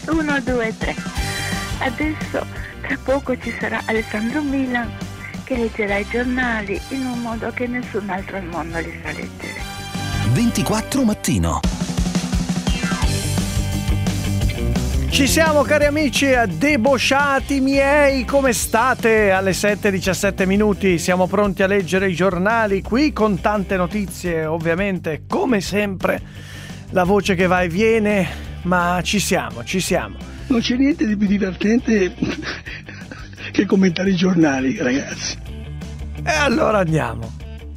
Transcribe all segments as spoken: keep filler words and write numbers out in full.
uno, due, tre. Adesso tra poco ci sarà Alessandro Milan che leggerà i giornali in un modo che nessun altro al mondo li sa leggere. ventiquattro mattino. Ci siamo, cari amici debosciati miei, come state? Alle sette e diciassette minuti siamo pronti a leggere i giornali qui con tante notizie, ovviamente come sempre la voce che va e viene, ma ci siamo, ci siamo. Non c'è niente di più divertente che commentare i giornali, ragazzi. E allora andiamo.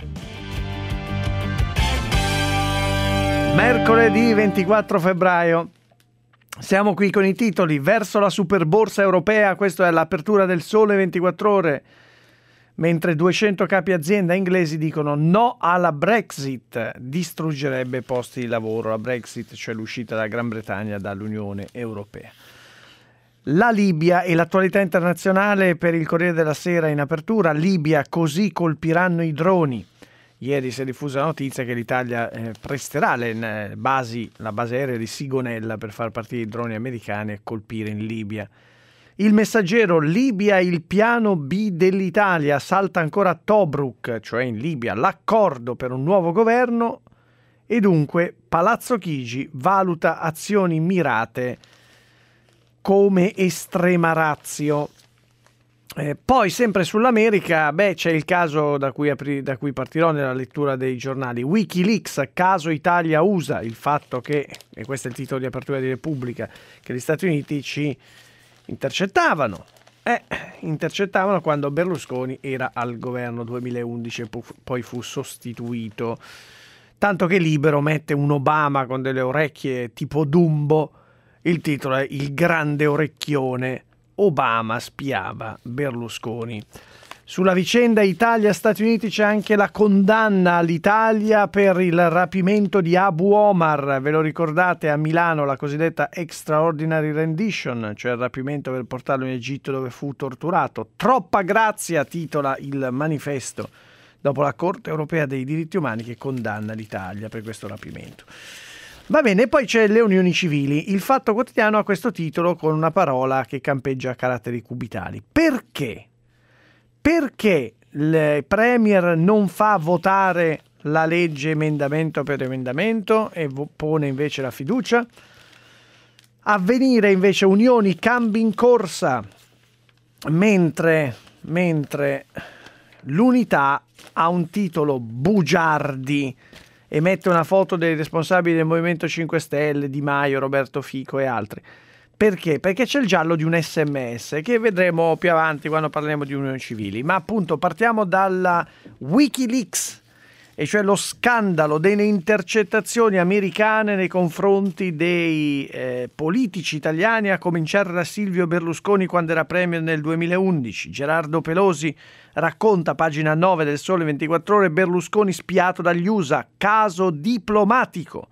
Mercoledì ventiquattro febbraio. Siamo qui con i titoli. Verso la superborsa europea, questa è l'apertura del Sole ventiquattro Ore, mentre duecento capi azienda inglesi dicono no alla Brexit, distruggerebbe posti di lavoro. La Brexit, cioè l'uscita della Gran Bretagna dall'Unione Europea. La Libia e l'attualità internazionale per il Corriere della Sera in apertura. Libia, così colpiranno i droni. Ieri si è diffusa la notizia che l'Italia eh, presterà le eh, basi, la base aerea di Sigonella per far partire i droni americani e colpire in Libia. Il Messaggero, Libia il piano B dell'Italia, salta ancora a Tobruk, cioè in Libia, l'accordo per un nuovo governo e dunque Palazzo Chigi valuta azioni mirate come estrema ratio. Eh, poi sempre sull'America, beh, c'è il caso da cui, apri, da cui partirò nella lettura dei giornali. Wikileaks, caso Italia-U S A, il fatto che, e questo è il titolo di apertura di Repubblica, che gli Stati Uniti ci intercettavano. Eh, intercettavano quando Berlusconi era al governo duemilaundici e poi fu sostituito. Tanto che Libero mette un Obama con delle orecchie tipo Dumbo, il titolo è Il grande orecchione. Obama spiava Berlusconi. Sulla vicenda Italia-Stati Uniti c'è anche la condanna all'Italia per il rapimento di Abu Omar. Ve lo ricordate, a Milano la cosiddetta Extraordinary Rendition, cioè il rapimento per portarlo in Egitto dove fu torturato. Troppa grazia, titola il manifesto, dopo la Corte Europea dei Diritti Umani che condanna l'Italia per questo rapimento. Va bene, poi c'è le unioni civili. Il Fatto Quotidiano ha questo titolo con una parola che campeggia a caratteri cubitali. Perché? Perché il Premier non fa votare la legge emendamento per emendamento e pone invece la fiducia? Avvenire invece unioni, cambi in corsa, mentre, mentre l'Unità ha un titolo bugiardi e mette una foto dei responsabili del Movimento cinque Stelle, Di Maio, Roberto Fico e altri. Perché? Perché c'è il giallo di un sms che vedremo più avanti quando parleremo di unioni civili. Ma appunto partiamo dalla Wikileaks, e cioè lo scandalo delle intercettazioni americane nei confronti dei eh, politici italiani, a cominciare da Silvio Berlusconi quando era premier nel duemilaundici. Gerardo Pelosi racconta, pagina nove del Sole ventiquattro Ore, Berlusconi spiato dagli U S A, caso diplomatico.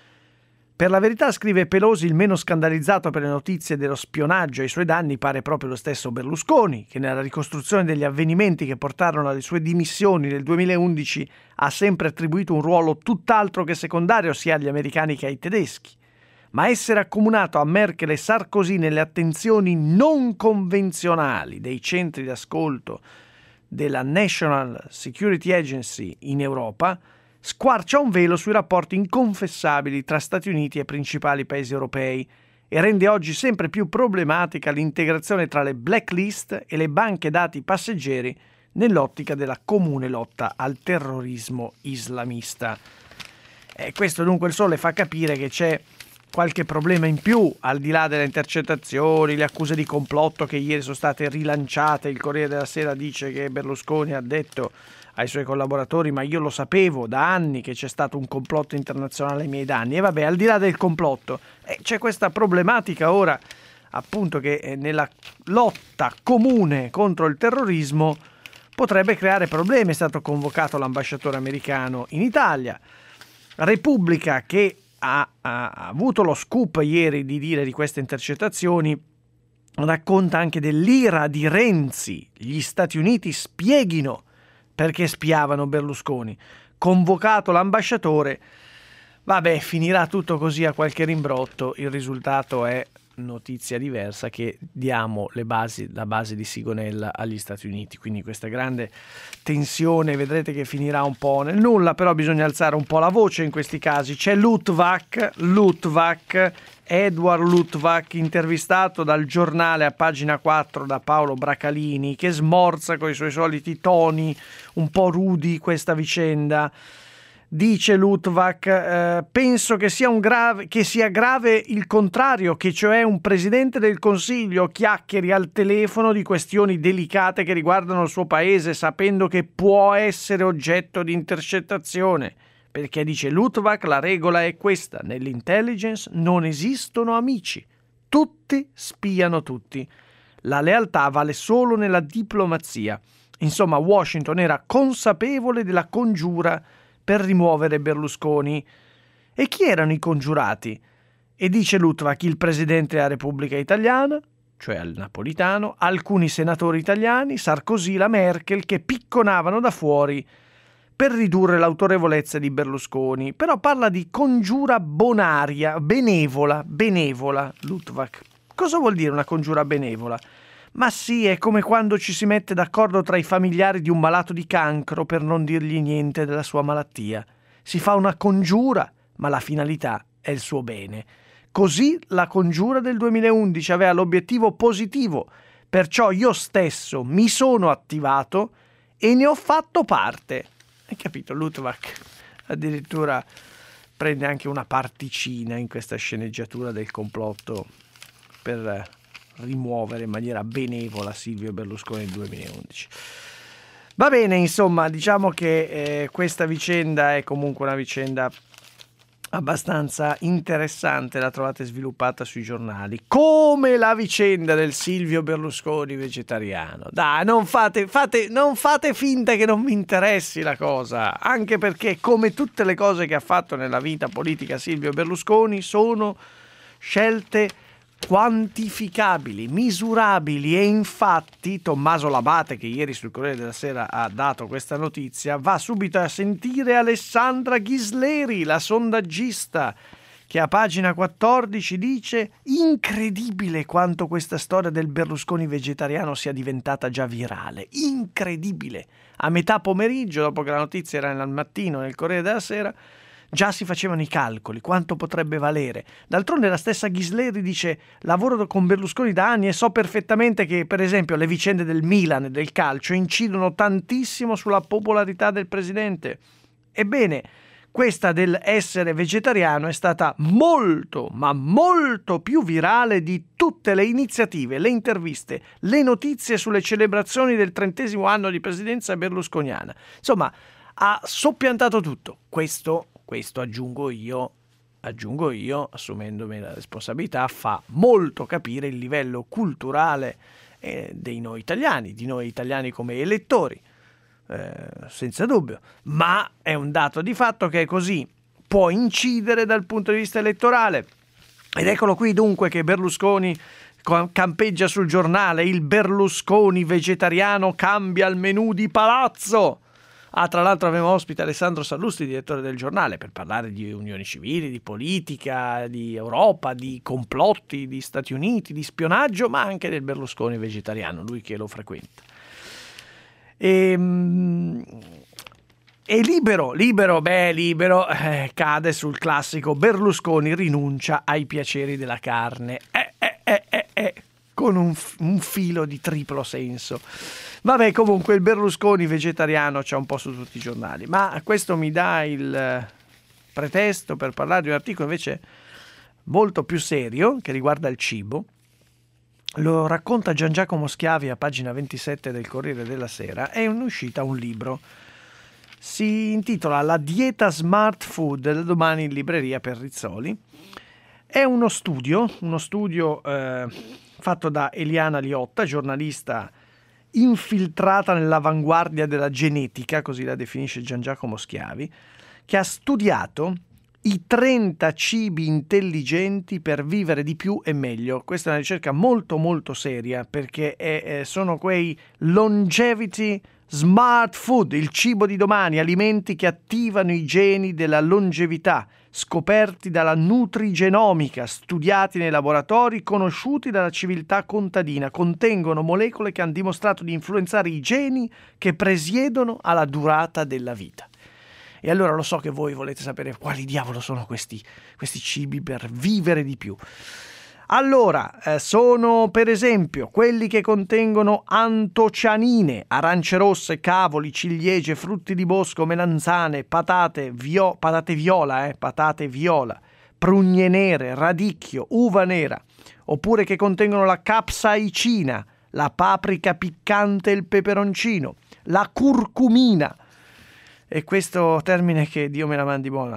Per la verità, scrive Pelosi, il meno scandalizzato per le notizie dello spionaggio ai suoi danni pare proprio lo stesso Berlusconi, che nella ricostruzione degli avvenimenti che portarono alle sue dimissioni nel duemilaundici ha sempre attribuito un ruolo tutt'altro che secondario sia agli americani che ai tedeschi. Ma essere accomunato a Merkel e Sarkozy nelle attenzioni non convenzionali dei centri d'ascolto della National Security Agency in Europa squarcia un velo sui rapporti inconfessabili tra Stati Uniti e principali paesi europei e rende oggi sempre più problematica l'integrazione tra le blacklist e le banche dati passeggeri nell'ottica della comune lotta al terrorismo islamista. E questo dunque il Sole fa capire che c'è qualche problema in più, al di là delle intercettazioni, le accuse di complotto che ieri sono state rilanciate. Il Corriere della Sera dice che Berlusconi ha detto ai suoi collaboratori: ma io lo sapevo da anni che c'è stato un complotto internazionale ai miei danni. E vabbè, al di là del complotto, eh, c'è questa problematica ora, appunto, che eh, nella lotta comune contro il terrorismo potrebbe creare problemi. È stato convocato l'ambasciatore americano in Italia. Repubblica, che ha, ha, ha avuto lo scoop ieri di dire di queste intercettazioni, racconta anche dell'ira di Renzi. Gli Stati Uniti spieghino perché spiavano Berlusconi. Convocato l'ambasciatore, vabbè, finirà tutto così a qualche rimbrotto. Il risultato è notizia diversa che diamo le basi, la base di Sigonella agli Stati Uniti, quindi questa grande tensione vedrete che finirà un po' nel nulla, però bisogna alzare un po' la voce in questi casi. C'è Luttwak, Luttwak, Edward Luttwak, intervistato dal Giornale a pagina quattro da Paolo Bracalini, che smorza con i suoi soliti toni un po' rudi questa vicenda. Dice Luttwak, eh, penso che sia, un grave, che sia grave il contrario, che cioè un presidente del Consiglio chiacchieri al telefono di questioni delicate che riguardano il suo paese, sapendo che può essere oggetto di intercettazione. Perché, dice Luttwak, la regola è questa: nell'intelligence non esistono amici, tutti spiano tutti. La lealtà vale solo nella diplomazia. Insomma, Washington era consapevole della congiura per rimuovere Berlusconi. E chi erano i congiurati? E dice Luttwak, il presidente della Repubblica Italiana, cioè il napolitano, alcuni senatori italiani, Sarkozy, la Merkel, che picconavano da fuori per ridurre l'autorevolezza di Berlusconi. Però parla di congiura bonaria, benevola, benevola, Luttwak. Cosa vuol dire una congiura benevola? Ma sì, è come quando ci si mette d'accordo tra i familiari di un malato di cancro per non dirgli niente della sua malattia. Si fa una congiura, ma la finalità è il suo bene. Così la congiura del duemilaundici aveva l'obiettivo positivo, perciò io stesso mi sono attivato e ne ho fatto parte. Hai capito? Luttwak addirittura prende anche una particina in questa sceneggiatura del complotto per rimuovere in maniera benevola Silvio Berlusconi nel duemilaundici. Va bene, insomma, diciamo che eh, questa vicenda è comunque una vicenda abbastanza interessante, la trovate sviluppata sui giornali, come la vicenda del Silvio Berlusconi vegetariano. Dai, non fate, fate, non fate finta che non mi interessi la cosa, anche perché, come tutte le cose che ha fatto nella vita politica Silvio Berlusconi, sono scelte quantificabili, misurabili, e infatti Tommaso Labate, che ieri sul Corriere della Sera ha dato questa notizia, va subito a sentire Alessandra Ghisleri, la sondaggista, che a pagina quattordici dice: incredibile quanto questa storia del Berlusconi vegetariano sia diventata già virale, incredibile. A metà pomeriggio, dopo che la notizia era al mattino nel Corriere della Sera, già si facevano i calcoli, quanto potrebbe valere. D'altronde la stessa Ghisleri dice: lavoro con Berlusconi da anni e so perfettamente che, per esempio, le vicende del Milan e del calcio incidono tantissimo sulla popolarità del presidente. Ebbene, questa del essere vegetariano è stata molto, ma molto più virale di tutte le iniziative, le interviste, le notizie sulle celebrazioni del trentesimo anno di presidenza berlusconiana. Insomma, ha soppiantato tutto. Questo Questo aggiungo io, aggiungo io, assumendomi la responsabilità, fa molto capire il livello culturale eh, dei noi italiani, di noi italiani come elettori, eh, senza dubbio. Ma è un dato di fatto che è così, può incidere dal punto di vista elettorale. Ed eccolo qui dunque che Berlusconi campeggia sul giornale: il Berlusconi vegetariano cambia il menù di palazzo. Ah, tra l'altro abbiamo ospite Alessandro Sallusti, direttore del giornale, per parlare di unioni civili, di politica, di Europa, di complotti, di Stati Uniti, di spionaggio, ma anche del Berlusconi vegetariano, lui che lo frequenta. E, e libero, libero, beh, libero, eh, cade sul classico Berlusconi rinuncia ai piaceri della carne. Eh, eh, eh, eh, eh, con un, un filo di triplo senso. Vabbè, comunque il Berlusconi vegetariano c'è un po' su tutti i giornali, ma questo mi dà il pretesto per parlare di un articolo invece molto più serio che riguarda il cibo. Lo racconta Gian Giacomo Schiavi a pagina ventisette del Corriere della Sera. È in uscita un libro, si intitola La dieta smart food, da domani in libreria per Rizzoli. È uno studio, uno studio eh, fatto da Eliana Liotta, giornalista infiltrata nell'avanguardia della genetica, così la definisce Gian Giacomo Schiavi, che ha studiato i trenta cibi intelligenti per vivere di più e meglio. Questa è una ricerca molto molto seria, perché è, è, sono quei longevity Smart Food, il cibo di domani, alimenti che attivano i geni della longevità, scoperti dalla nutrigenomica, studiati nei laboratori, conosciuti dalla civiltà contadina, contengono molecole che hanno dimostrato di influenzare i geni che presiedono alla durata della vita. E allora lo so che voi volete sapere quali diavolo sono questi, questi cibi per vivere di più. Allora, eh, sono per esempio quelli che contengono antocianine, arance rosse, cavoli, ciliegie, frutti di bosco, melanzane, patate, vio- patate viola, eh, patate viola, prugne nere, radicchio, uva nera, oppure che contengono la capsaicina, la paprika piccante e il peperoncino, la curcumina, e questo termine che Dio me la mandi buona,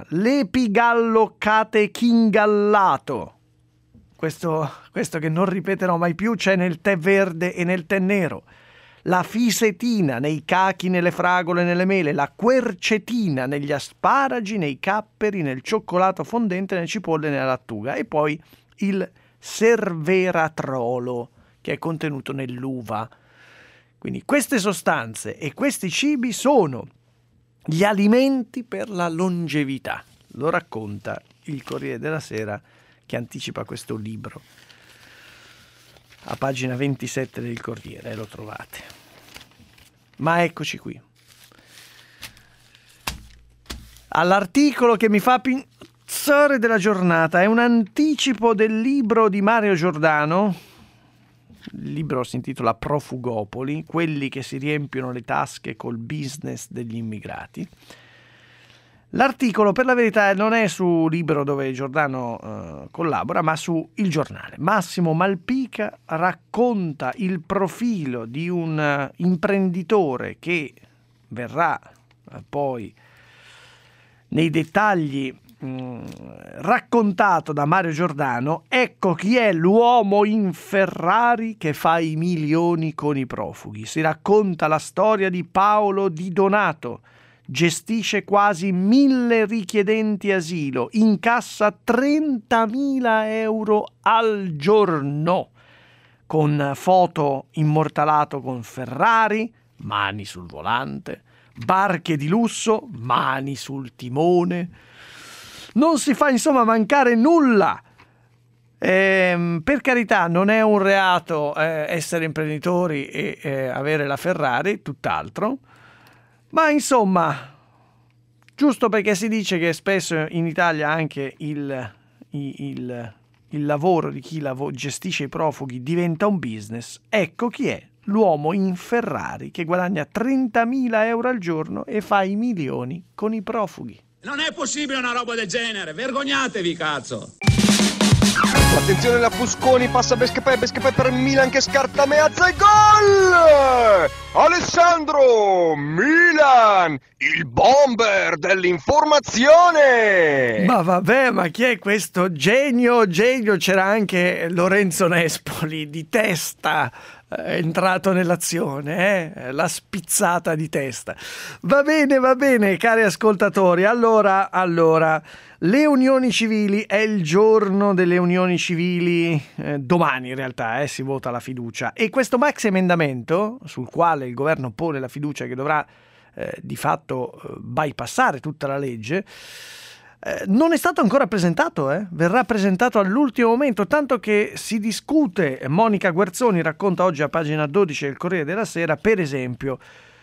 l'epigallocatechingallato. Questo, questo che non ripeterò mai più, c'è nel tè verde e nel tè nero, la fisetina nei cachi, nelle fragole, nelle mele, la quercetina negli asparagi, nei capperi, nel cioccolato fondente, nelle cipolle e nella lattuga, e poi il serveratrolo che è contenuto nell'uva. Quindi queste sostanze e questi cibi sono gli alimenti per la longevità, lo racconta il Corriere della Sera, che anticipa questo libro. A pagina ventisette del Corriere, lo trovate. Ma eccoci qui. All'articolo che mi fa pinzare della giornata, è un anticipo del libro di Mario Giordano. Il libro si intitola Profugopoli, quelli che si riempiono le tasche col business degli immigrati. L'articolo, per la verità, non è su Libero, dove Giordano eh, collabora, ma su Il Giornale. Massimo Malpica racconta il profilo di un uh, imprenditore che verrà uh, poi nei dettagli mh, raccontato da Mario Giordano. Ecco chi è l'uomo in Ferrari che fa i milioni con i profughi. Si racconta la storia di Paolo Di Donato. Gestisce quasi mille richiedenti asilo, incassa trentamila euro al giorno, con foto immortalato con Ferrari, mani sul volante, barche di lusso, mani sul timone. Non si fa insomma mancare nulla. Eh, per carità, non è un reato eh, essere imprenditori e eh, avere la Ferrari, tutt'altro. Ma insomma, giusto perché si dice che spesso in Italia anche il, il, il lavoro di chi lav- gestisce i profughi diventa un business, ecco chi è l'uomo in Ferrari che guadagna trentamila euro al giorno e fa i milioni con i profughi. Non è possibile una roba del genere, vergognatevi, cazzo! Attenzione, la Fusconi passa Bescapè, Bescapè per Milan che scarta Meazza e gol! Alessandro Milan, il bomber dell'informazione! Ma vabbè, ma chi è questo genio? Genio, c'era anche Lorenzo Nespoli di testa, è entrato nell'azione, eh? La spizzata di testa. Va bene, va bene, cari ascoltatori. Allora, allora, le unioni civili, è il giorno delle unioni civili, eh, domani in realtà eh, si vota la fiducia, e questo maxi emendamento sul quale il governo pone la fiducia, che dovrà eh, di fatto eh, bypassare tutta la legge, eh, non è stato ancora presentato, eh? Verrà presentato all'ultimo momento, tanto che si discute. Monica Guerzoni racconta oggi a pagina dodici del Corriere della Sera, per esempio,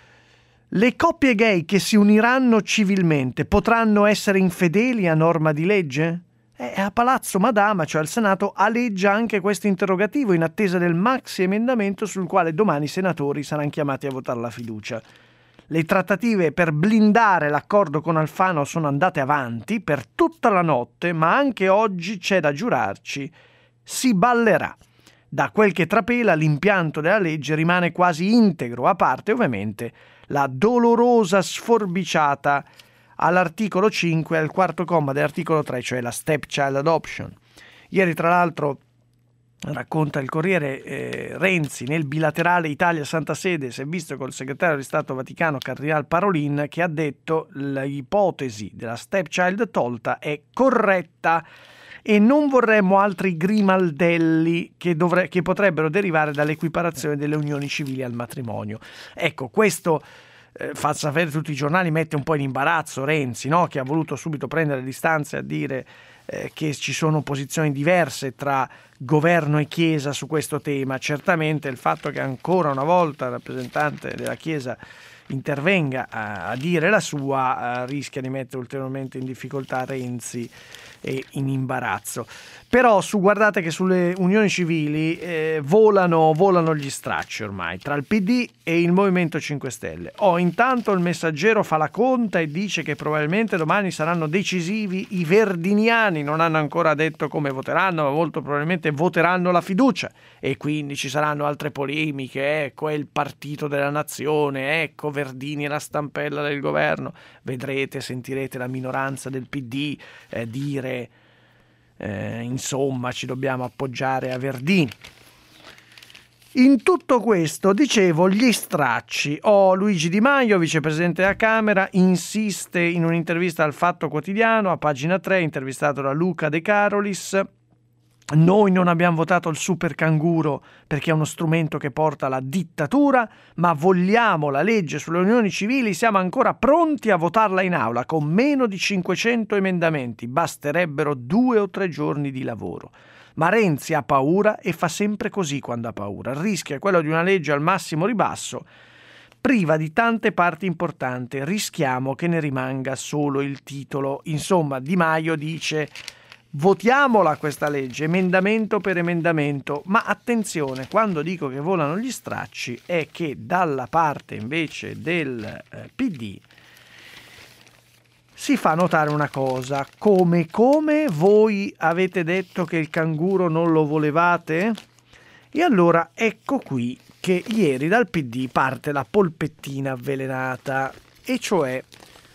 le coppie gay che si uniranno civilmente potranno essere infedeli a norma di legge? E a Palazzo Madama, cioè al Senato, aleggia anche questo interrogativo in attesa del maxi emendamento sul quale domani i senatori saranno chiamati a votare la fiducia. Le trattative per blindare l'accordo con Alfano sono andate avanti per tutta la notte, ma anche oggi c'è da giurarci, si ballerà. Da quel che trapela, l'impianto della legge rimane quasi integro, a parte ovviamente la dolorosa sforbiciata all'articolo cinque e al quarto comma dell'articolo tre, cioè la stepchild adoption. Ieri, tra l'altro, racconta il Corriere, eh, Renzi nel bilaterale Italia-Santa Sede si è visto col segretario di Stato Vaticano Cardinal Parolin, che ha detto l'ipotesi della stepchild tolta è corretta e non vorremmo altri grimaldelli che, dovre- che potrebbero derivare dall'equiparazione delle unioni civili al matrimonio. Ecco, questo eh, fa sapere tutti i giornali, mette un po' in imbarazzo Renzi, no? Che ha voluto subito prendere le distanze a dire eh, che ci sono posizioni diverse tra governo e Chiesa su questo tema. Certamente il fatto che ancora una volta il rappresentante della Chiesa intervenga a, a dire la sua, uh, rischia di mettere ulteriormente in difficoltà Renzi e in imbarazzo. Però su, guardate che sulle unioni civili eh, volano, volano gli stracci ormai tra il P D e il Movimento cinque Stelle. Oh, intanto il Messaggero fa la conta e dice che probabilmente domani saranno decisivi i verdiniani, non hanno ancora detto come voteranno, ma molto probabilmente voteranno la fiducia e quindi ci saranno altre polemiche. Ecco, è il partito della nazione, ecco Verdini è la stampella del governo. Vedrete, sentirete la minoranza del P D eh, dire Eh, insomma ci dobbiamo appoggiare a Verdini. In tutto questo, dicevo, gli stracci. Oh, Luigi Di Maio, vicepresidente della Camera, insiste in un'intervista al Fatto Quotidiano, a pagina tre, intervistato da Luca De Carolis. Noi non abbiamo votato il super canguro perché è uno strumento che porta alla dittatura, ma vogliamo la legge sulle unioni civili, siamo ancora pronti a votarla in aula con meno di cinquecento emendamenti, basterebbero due o tre giorni di lavoro. Ma Renzi ha paura e fa sempre così quando ha paura. Il rischio è quello di una legge al massimo ribasso, priva di tante parti importanti, rischiamo che ne rimanga solo il titolo. Insomma, Di Maio dice: votiamola questa legge, emendamento per emendamento, ma attenzione, quando dico che volano gli stracci è che dalla parte invece del eh, P D si fa notare una cosa, come come voi avete detto che il canguro non lo volevate? E allora ecco qui che ieri dal P D parte la polpettina avvelenata, e cioè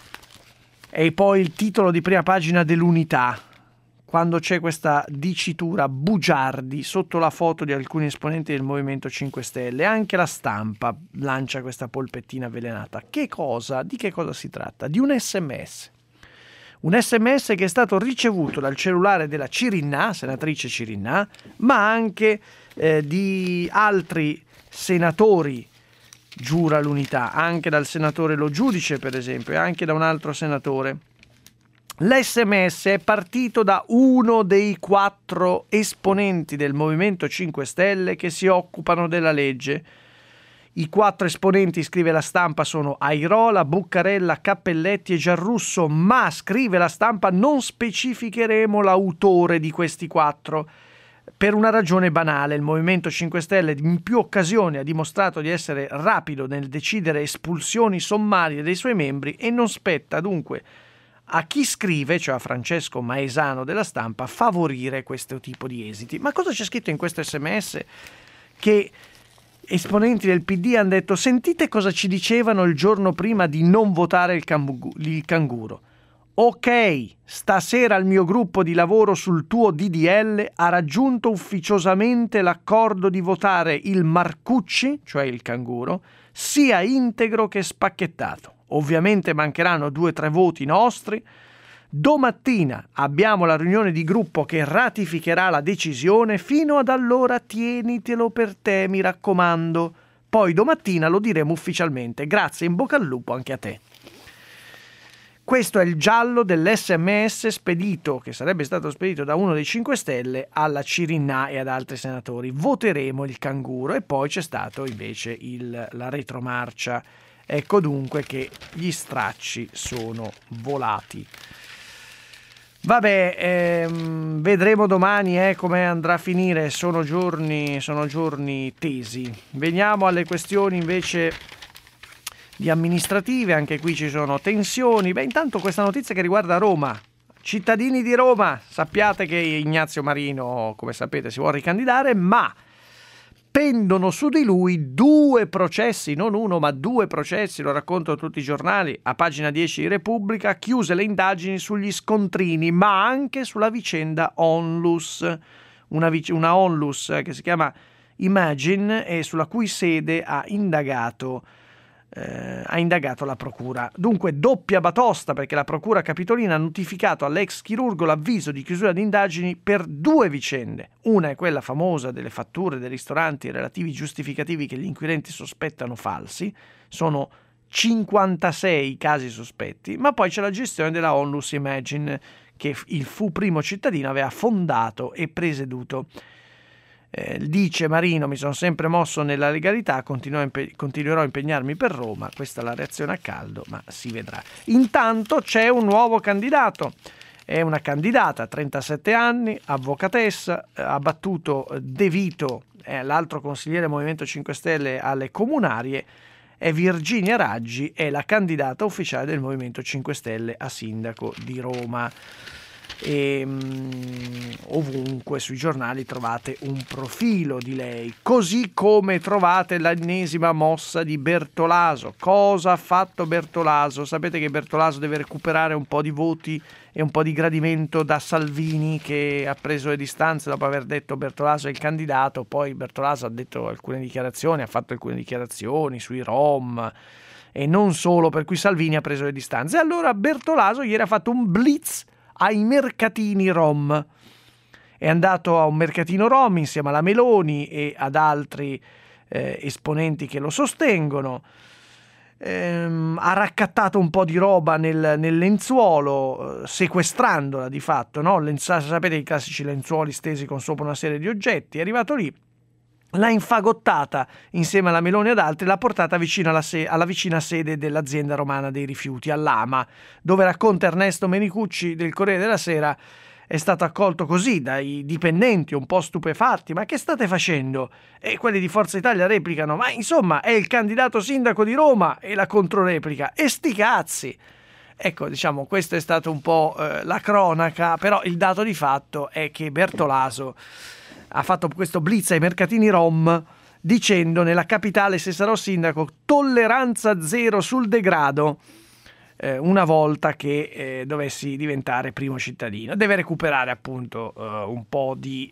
è poi il titolo di prima pagina dell'Unità, quando c'è questa dicitura bugiardi sotto la foto di alcuni esponenti del Movimento cinque Stelle. Anche La Stampa lancia questa polpettina avvelenata. Che cosa? Di che cosa si tratta? Di un sms. Un sms che è stato ricevuto dal cellulare della Cirinnà, senatrice Cirinnà, ma anche eh, di altri senatori, giura l'Unità, anche dal senatore Lo Giudice per esempio, e anche da un altro senatore. L'esse emme esse è partito da uno dei quattro esponenti del Movimento cinque Stelle che si occupano della legge. I quattro esponenti, scrive La Stampa, sono Airola, Buccarella, Cappelletti e Giarrusso, ma, scrive La Stampa, non specificheremo l'autore di questi quattro per una ragione banale. Il Movimento cinque Stelle in più occasioni ha dimostrato di essere rapido nel decidere espulsioni sommarie dei suoi membri e non spetta dunque a chi scrive, cioè a Francesco Maesano della Stampa, favorire questo tipo di esiti. Ma cosa c'è scritto in questo sms? Che esponenti del P D hanno detto: sentite cosa ci dicevano il giorno prima di non votare il, cambu- il canguro. Ok, stasera il mio gruppo di lavoro sul tuo D D L ha raggiunto ufficiosamente l'accordo di votare il Marcucci, cioè il canguro, sia integro che spacchettato. Ovviamente mancheranno due o tre voti nostri. Domattina abbiamo la riunione di gruppo che ratificherà la decisione. Fino ad allora tienitelo per te, mi raccomando. Poi domattina lo diremo ufficialmente. Grazie, in bocca al lupo anche a te. Questo è il giallo dell'esse emme esse spedito, che sarebbe stato spedito da uno dei cinque Stelle alla Cirinnà e ad altri senatori. Voteremo il canguro. E poi c'è stato invece il, la retromarcia. Ecco dunque che gli stracci sono volati. Vabbè, ehm, vedremo domani eh, come andrà a finire. Sono giorni, sono giorni tesi. Veniamo alle questioni invece di amministrative. Anche qui ci sono tensioni. Beh, intanto questa notizia che riguarda Roma. Cittadini di Roma, sappiate che Ignazio Marino, come sapete, si vuole ricandidare, ma pendono su di lui due processi, non uno ma due processi, lo raccontano tutti i giornali, a pagina dieci di Repubblica, chiuse le indagini sugli scontrini, ma anche sulla vicenda Onlus, una, vic- una Onlus che si chiama Imagine e sulla cui sede ha indagato eh, ha indagato la procura. Dunque doppia batosta, perché la procura capitolina ha notificato all'ex chirurgo l'avviso di chiusura di indagini per due vicende. Una è quella famosa delle fatture dei ristoranti e relativi giustificativi che gli inquirenti sospettano falsi. Sono cinquantasei casi sospetti, ma poi c'è la gestione della Onlus Imagine che il fu primo cittadino aveva fondato e presieduto. Eh, dice Marino: mi sono sempre mosso nella legalità, impe- continuerò a impegnarmi per Roma. Questa è la reazione a caldo, ma si vedrà. Intanto c'è un nuovo candidato, è una candidata, trentasette anni, avvocatessa, ha battuto De Vito, eh, l'altro consigliere Movimento cinque Stelle alle comunarie. È Virginia Raggi, è la candidata ufficiale del Movimento cinque Stelle a sindaco di Roma. E um, ovunque sui giornali trovate un profilo di lei, così come trovate l'ennesima mossa di Bertolaso. Cosa ha fatto Bertolaso? Sapete che Bertolaso deve recuperare un po' di voti e un po' di gradimento da Salvini, che ha preso le distanze dopo aver detto Bertolaso è il candidato. Poi Bertolaso ha detto alcune dichiarazioni, ha fatto alcune dichiarazioni sui Rom e non solo, per cui Salvini ha preso le distanze. Allora Bertolaso ieri ha fatto un blitz ai mercatini Rom, è andato a un mercatino Rom insieme alla Meloni e ad altri eh, esponenti che lo sostengono, ehm, ha raccattato un po' di roba nel, nel lenzuolo, eh, sequestrandola di fatto, no? Lenz- sapete i classici lenzuoli stesi con sopra una serie di oggetti. È arrivato lì, l'ha infagottata insieme alla Meloni e ad altri, l'ha portata vicino alla, se- alla vicina sede dell'azienda romana dei rifiuti, all'Ama, dove, racconta Ernesto Menicucci del Corriere della Sera, è stato accolto così dai dipendenti un po' stupefatti. Ma che state facendo? E quelli di Forza Italia replicano: ma insomma è il candidato sindaco di Roma. E la controreplica: e sti cazzi. Ecco, diciamo, questo è stato un po' eh, la cronaca, però il dato di fatto è che Bertolaso ha fatto questo blitz ai mercatini Rom dicendo: nella capitale, se sarò sindaco, tolleranza zero sul degrado, eh, una volta che eh, dovessi diventare primo cittadino. Deve recuperare appunto eh, un po' di,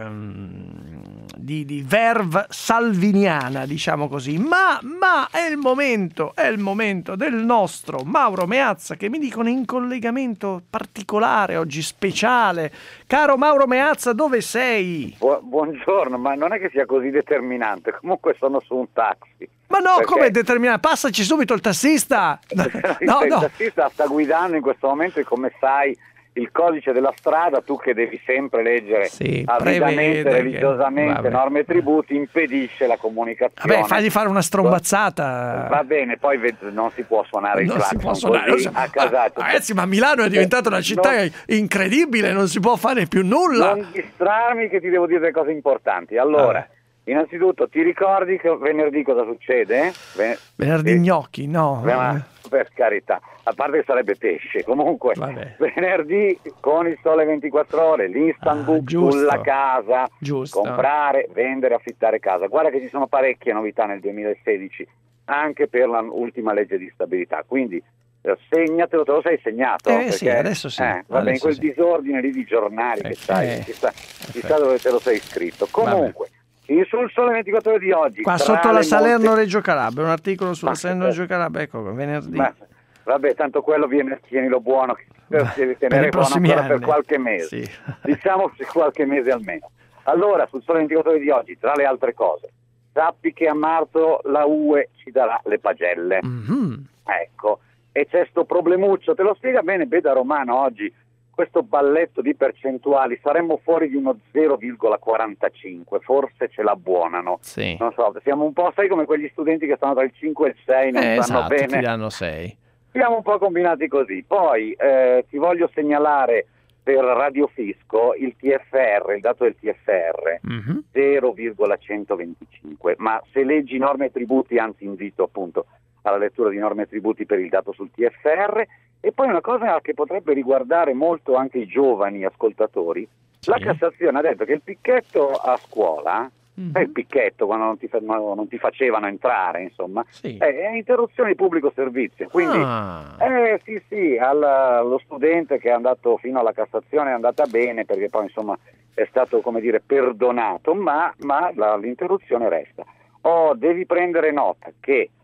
ehm, di, di verve salviniana, diciamo così. Ma, ma è il momento, è il momento del nostro Mauro Meazza, che mi dicono in collegamento particolare oggi, speciale. Caro Mauro Meazza, dove sei? Bu- buongiorno, ma non è che sia così determinante, comunque sono su un taxi. Ma no, perché... come determinante? Passaci subito il tassista! No, il no. tassista sta guidando in questo momento e, come sai, il codice della strada, tu che devi sempre leggere sì, avidamente, che... religiosamente, norme e tributi, impedisce la comunicazione. Vabbè, fagli fare una strombazzata. Va bene, poi non si può suonare il non clacson si può suonare. così a casaccio. Ma, ragazzi, ma Milano è diventata una città non... incredibile, non si può fare più nulla. Non distrarmi che ti devo dire delle cose importanti. Allora, ah. innanzitutto, ti ricordi che venerdì cosa succede? Ven- venerdì eh, gnocchi, no. Ma, per carità, a parte che sarebbe pesce, comunque Vabbè. venerdì con il Sole ventiquattro Ore, l'instant ah, book giusto. sulla casa, giusto. comprare, vendere, affittare casa. Guarda che ci sono parecchie novità nel duemilasedici, anche per l'ultima legge di stabilità, quindi segnatelo, te lo sei segnato? Eh perché, sì, adesso sì. Eh, va bene, quel sì. disordine lì di giornali eh, che sai, eh, chissà, chissà dove te lo sei iscritto. Comunque, il, sul Sole ventiquattro Ore di oggi, qua sotto la Salerno molte... Reggio Calabria, un articolo sulla ma, Salerno Reggio Calabria, ecco, venerdì. Ma, vabbè, tanto quello viene, tienilo buono, che devi tenere buono ancora anni. per qualche mese, sì. diciamo per qualche mese almeno. Allora, sul Sole ventiquattro Ore di oggi, tra le altre cose, sappi che a marzo la U E ci darà le pagelle. Mm-hmm. Ecco, e c'è sto problemuccio, te lo spiega bene Beda Romano oggi, questo balletto di percentuali, saremmo fuori di uno zero virgola quarantacinque, forse ce l'abbuonano. Sì. Non so, siamo un po', sai, come quegli studenti che stanno tra il cinque e il sei, non eh, sanno esatto, bene. ti danno sei. Siamo un po' combinati così. Poi eh, ti voglio segnalare per Radio Fisco il T F R, il dato del T F R, mm-hmm. zero virgola centoventicinque, ma se leggi norme e tributi, anzi invito appunto alla lettura di norme e tributi per il dato sul T F R. E poi una cosa che potrebbe riguardare molto anche i giovani ascoltatori, sì. La Cassazione ha detto che il picchetto a scuola, mm-hmm. è il picchetto quando non ti, non ti facevano entrare, insomma, sì. è, è interruzione di pubblico servizio, quindi ah. eh, sì sì, alla, lo studente che è andato fino alla Cassazione è andata bene, perché poi insomma è stato, come dire, perdonato, ma, ma la, l'interruzione resta. Oh, devi prendere nota che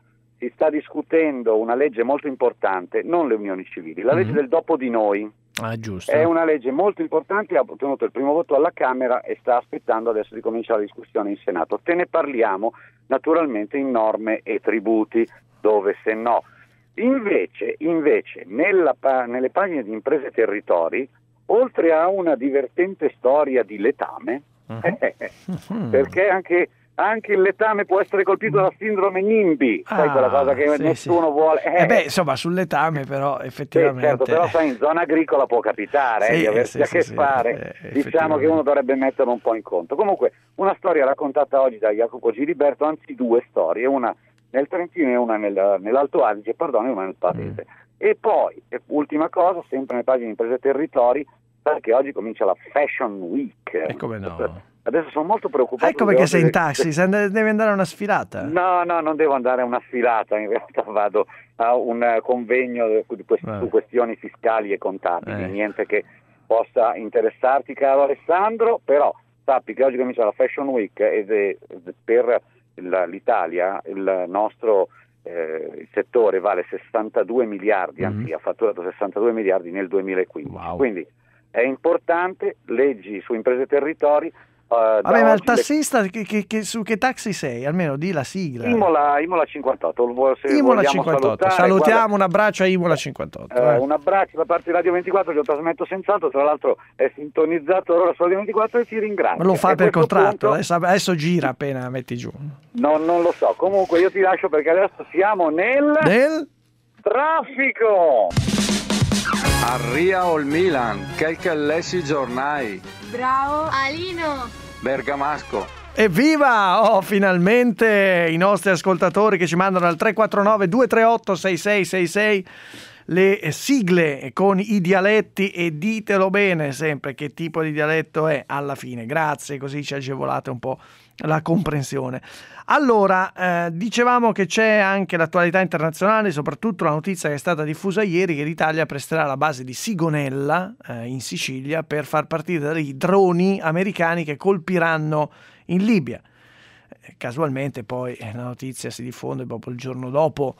si sta discutendo una legge molto importante, non le unioni civili, la legge mm-hmm. del dopo di noi. Ah, giusto. È una legge molto importante, ha ottenuto il primo voto alla Camera e sta aspettando adesso di cominciare la discussione in Senato. Te ne parliamo naturalmente in norme e tributi, dove se no. Invece, invece nella, nelle pagine di Imprese e Territori, oltre a una divertente storia di letame, uh-huh. perché anche... Anche il letame può essere colpito da sindrome NIMBY, ah, sai quella cosa che sì, nessuno sì. vuole. Eh, eh beh, insomma, sul letame però effettivamente. Sì, certo, però sai, in zona agricola può capitare sì, eh, di averci sì, a che sì, fare. Eh, diciamo che uno dovrebbe metterlo un po' in conto. Comunque, una storia raccontata oggi da Jacopo Giliberto, anzi due storie, una nel Trentino e una nel, nell'Alto Adige, perdono, e una nel Pavese. Mm. E poi, ultima cosa, sempre nelle pagine di Imprese e Territori, perché oggi comincia la Fashion Week. E come no? Adesso sono molto preoccupato. Ecco perché sei in taxi, che... devi andare a una sfilata. No, no, non devo andare a una sfilata, in realtà vado a un convegno su questioni fiscali e contabili, eh. niente che possa interessarti, caro Alessandro, però sappi che oggi comincia la Fashion Week e per l'Italia il nostro eh, il settore vale sessantadue miliardi, mm-hmm. anzi ha fatturato sessantadue miliardi nel duemilaquindici, wow. Quindi è importante, leggi su Imprese e Territori. Uh, Vabbè, ma il tassista, le... che, che, che, su che taxi sei? Almeno di la sigla. Imola, Imola cinquantotto. Se Imola cinquantotto. Salutiamo, guarda, un abbraccio a Imola cinquantotto. Eh, eh. Un abbraccio da parte di Radio ventiquattro, lo trasmetto senz'altro. Tra l'altro è sintonizzato ora su Radio ventiquattro e ti ringrazio. Ma lo fa e per contratto, punto... adesso, adesso gira appena metti giù. No, non lo so. Comunque io ti lascio perché adesso siamo nel... Nel? Traffico! Arria o il Milan, che lessi giornai. Bravo Alino. Bergamasco. Evviva! Oh, finalmente i nostri ascoltatori che ci mandano al tre quattro nove due tre otto sei sei sei sei le sigle con i dialetti, e ditelo bene sempre che tipo di dialetto è alla fine. Grazie, così ci agevolate un po' la comprensione. Allora, eh, dicevamo che c'è anche l'attualità internazionale, soprattutto la notizia che è stata diffusa ieri che l'Italia presterà la base di Sigonella eh, in Sicilia per far partire i droni americani che colpiranno in Libia. Eh, casualmente poi eh, la notizia si diffonde proprio il giorno dopo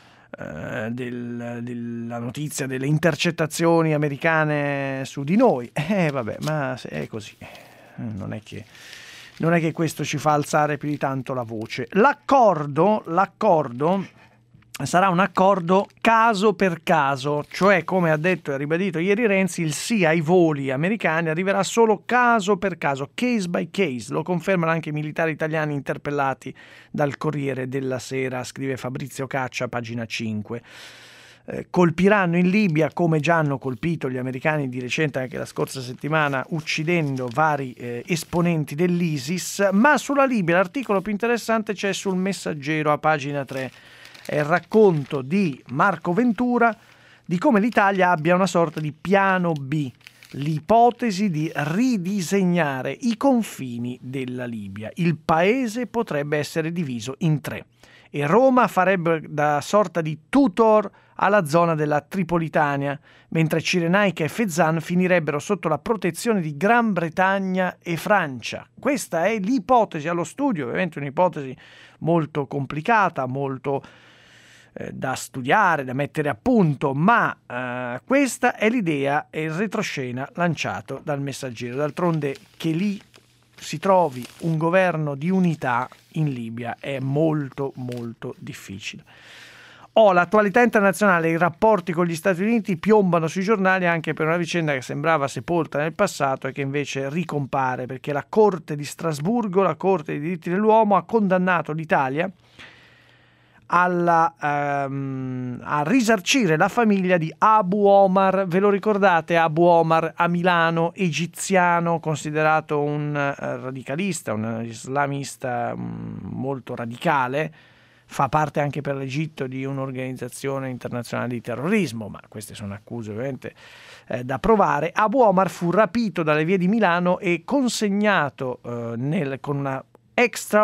eh, del, della notizia delle intercettazioni americane su di noi. Eh vabbè, ma è così, non è che... Non è che questo ci fa alzare più di tanto la voce. L'accordo, l'accordo sarà un accordo caso per caso, cioè, come ha detto e ribadito ieri Renzi, il sì ai voli americani arriverà solo caso per caso, case by case. Lo confermano anche i militari italiani interpellati dal Corriere della Sera, scrive Fabrizio Caccia, pagina cinque. Colpiranno in Libia come già hanno colpito gli americani di recente, anche la scorsa settimana, uccidendo vari eh, esponenti dell'ISIS. Ma sulla Libia l'articolo più interessante c'è sul Messaggero a pagina tre, è il racconto di Marco Ventura di come l'Italia abbia una sorta di piano B, l'ipotesi di ridisegnare i confini della Libia. Il paese potrebbe essere diviso in tre e Roma farebbe da sorta di tutor alla zona della Tripolitania, mentre Cirenaica e Fezzan finirebbero sotto la protezione di Gran Bretagna e Francia. Questa è l'ipotesi allo studio, ovviamente un'ipotesi molto complicata, molto eh, da studiare, da mettere a punto, ma eh, questa è l'idea e il retroscena lanciato dal Messaggero. D'altronde che lì si trovi un governo di unità in Libia è molto molto difficile. Oh, l'attualità internazionale, i rapporti con gli Stati Uniti piombano sui giornali anche per una vicenda che sembrava sepolta nel passato e che invece ricompare, perché la Corte di Strasburgo, la Corte dei diritti dell'uomo, ha condannato l'Italia alla, um, a risarcire la famiglia di Abu Omar. Ve lo ricordate? Abu Omar a Milano, egiziano, considerato un uh, radicalista, un islamista um, molto radicale. Fa parte anche per l'Egitto di un'organizzazione internazionale di terrorismo, ma queste sono accuse ovviamente eh, da provare. Abu Omar fu rapito dalle vie di Milano e consegnato eh, nel, con una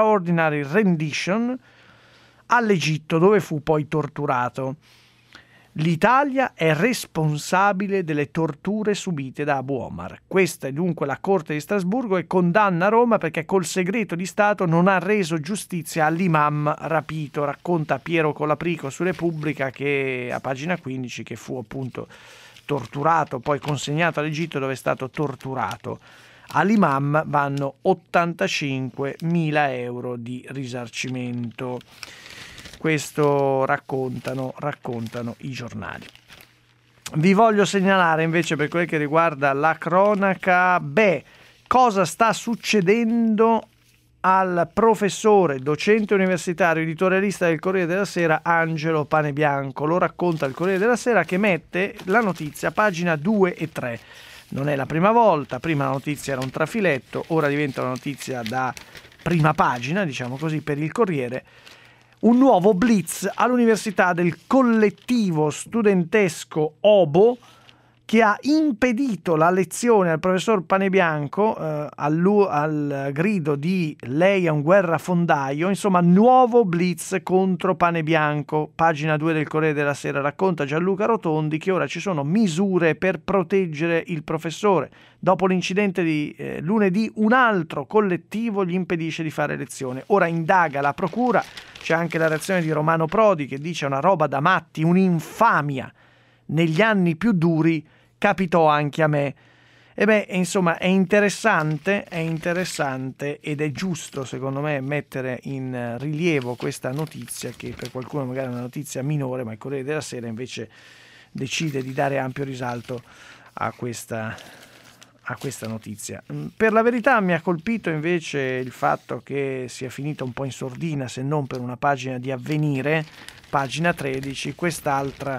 extraordinary rendition all'Egitto, dove fu poi torturato. L'Italia è responsabile delle torture subite da Abu Omar. Questa è dunque la Corte di Strasburgo e condanna Roma perché col segreto di Stato non ha reso giustizia all'imam rapito. Racconta Piero Colaprico su Repubblica, che a pagina quindici, che fu appunto torturato, poi consegnato all'Egitto dove è stato torturato. All'imam vanno ottantacinquemila euro di risarcimento. Questo raccontano, raccontano i giornali. Vi voglio segnalare invece, per quel che riguarda la cronaca, beh, cosa sta succedendo al professore, docente universitario, editorialista del Corriere della Sera, Angelo Panebianco. Lo racconta il Corriere della Sera, che mette la notizia a pagina due e tre. Non è la prima volta, prima la notizia era un trafiletto, ora diventa una notizia da prima pagina, diciamo così, per il Corriere. Un nuovo blitz all'università del collettivo studentesco Obo, che ha impedito la lezione al professor Panebianco eh, al, al grido di "lei è un guerrafondaio". Insomma, nuovo blitz contro Panebianco. Pagina due del Corriere della Sera, racconta Gianluca Rotondi che ora ci sono misure per proteggere il professore. Dopo l'incidente di eh, lunedì, un altro collettivo gli impedisce di fare lezione. Ora indaga la procura. C'è anche la reazione di Romano Prodi, che dice una roba da matti, un'infamia. Negli anni più duri capitò anche a me. E beh, insomma, è interessante, è interessante ed è giusto, secondo me, mettere in rilievo questa notizia, che per qualcuno magari è una notizia minore, ma il Corriere della Sera invece decide di dare ampio risalto a questa, a questa notizia. Per la verità mi ha colpito invece il fatto che sia finita un po' in sordina, se non per una pagina di Avvenire, pagina tredici, quest'altra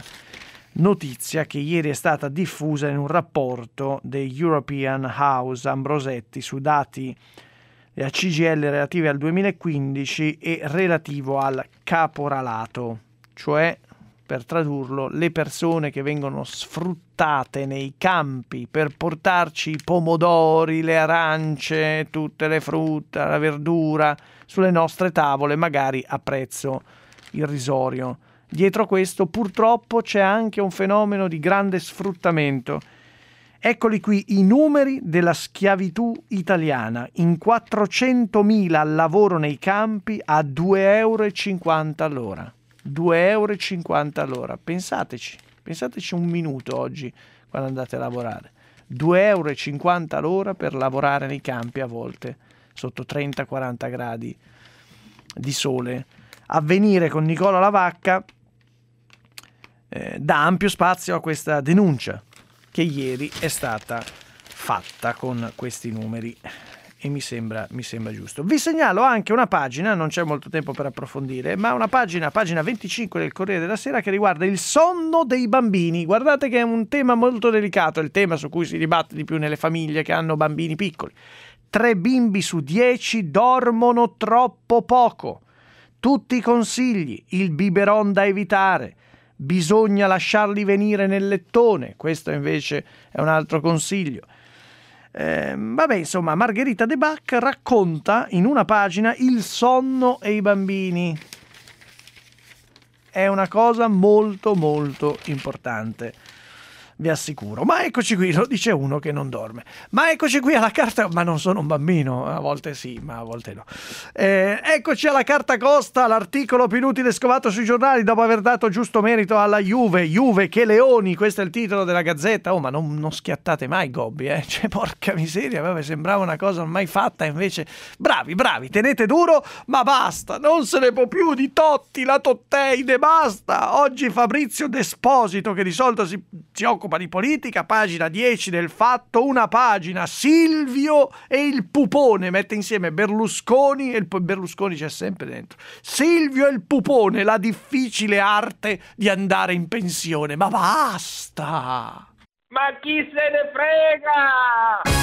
notizia che ieri è stata diffusa in un rapporto dei European House Ambrosetti su dati della C G I L relativi al duemilaquindici e relativo al caporalato, cioè, per tradurlo, le persone che vengono sfruttate nei campi per portarci i pomodori, le arance, tutte le frutta, la verdura sulle nostre tavole, magari a prezzo irrisorio. Dietro questo purtroppo c'è anche un fenomeno di grande sfruttamento. Eccoli qui i numeri della schiavitù italiana. In quattrocentomila al lavoro nei campi a due euro e cinquanta all'ora. due euro e cinquanta all'ora. Pensateci, pensateci un minuto oggi quando andate a lavorare. due euro e cinquanta all'ora per lavorare nei campi, a volte sotto trenta quaranta gradi di sole. Avvenire con Nicola Lavacca eh, dà ampio spazio a questa denuncia che ieri è stata fatta con questi numeri e mi sembra, mi sembra giusto. Vi segnalo anche una pagina, non c'è molto tempo per approfondire, ma una pagina, pagina venticinque del Corriere della Sera, che riguarda il sonno dei bambini. Guardate che è un tema molto delicato, è il tema su cui si dibatte di più nelle famiglie che hanno bambini piccoli. Tre bimbi su dieci dormono troppo poco. Tutti i consigli: il biberon da evitare, bisogna lasciarli venire nel lettone, questo invece è un altro consiglio. Eh, vabbè, insomma, Margherita De Bach racconta in una pagina il sonno e i bambini. È una cosa molto molto importante, vi assicuro. Ma eccoci qui, lo dice uno che non dorme. Ma eccoci qui alla carta, ma non sono un bambino, a volte sì, ma a volte no. Eh, eccoci alla carta costa, l'articolo più inutile scovato sui giornali dopo aver dato giusto merito alla Juve. Juve che leoni, questo è il titolo della Gazzetta. Oh, ma non, non schiattate mai Gobbi, eh? Cioè, porca miseria, vabbè, sembrava una cosa mai fatta, invece bravi, bravi, tenete duro, ma basta, non se ne può più di Totti, la Totteide, basta. Oggi Fabrizio Desposito, che di solito si, si occupa di politica, pagina dieci del Fatto, una pagina Silvio e il pupone, mette insieme Berlusconi e il Berlusconi c'è sempre dentro. Silvio e il pupone, la difficile arte di andare in pensione. Ma basta! Ma chi se ne frega?